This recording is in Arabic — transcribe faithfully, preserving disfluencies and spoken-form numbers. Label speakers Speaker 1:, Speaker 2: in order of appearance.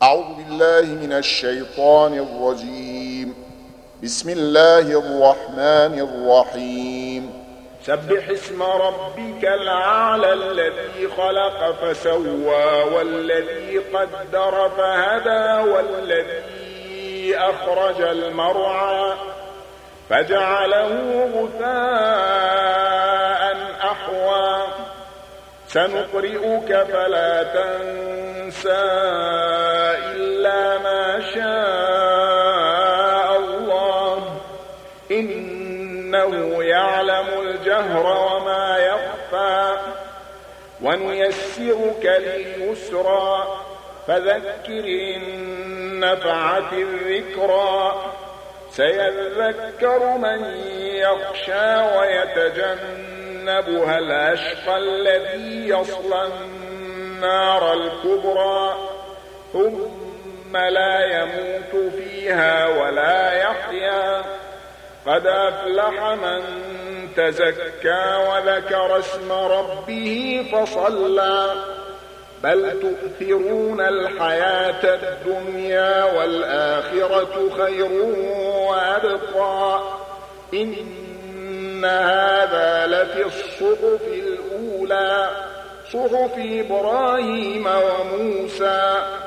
Speaker 1: أعوذ بالله من الشيطان الرجيم. بسم الله الرحمن الرحيم.
Speaker 2: سبح اسم ربك الأعلى الذي خلق فسوى والذي قدر فهدى والذي أخرج المرعى فجعله غثاء أحوى سنقرئك فلا تنسى إلا ما شاء الله إنه يعلم الجهر وما يخفى ونيسرك لليسرى فذكر إن نفعت الذكرى سيذكر من يخشى ويتجنبها الأشقى الذي يصلى النار الكبرى ثم لا يموت فيها ولا يحيا قد أفلح من تزكى وذكر اسم ربه فصلى بل تؤثرون الحياة الدنيا والآخرة خير وأبقى إن هذا لفي الصحف الأولى صحف إبراهيم وموسى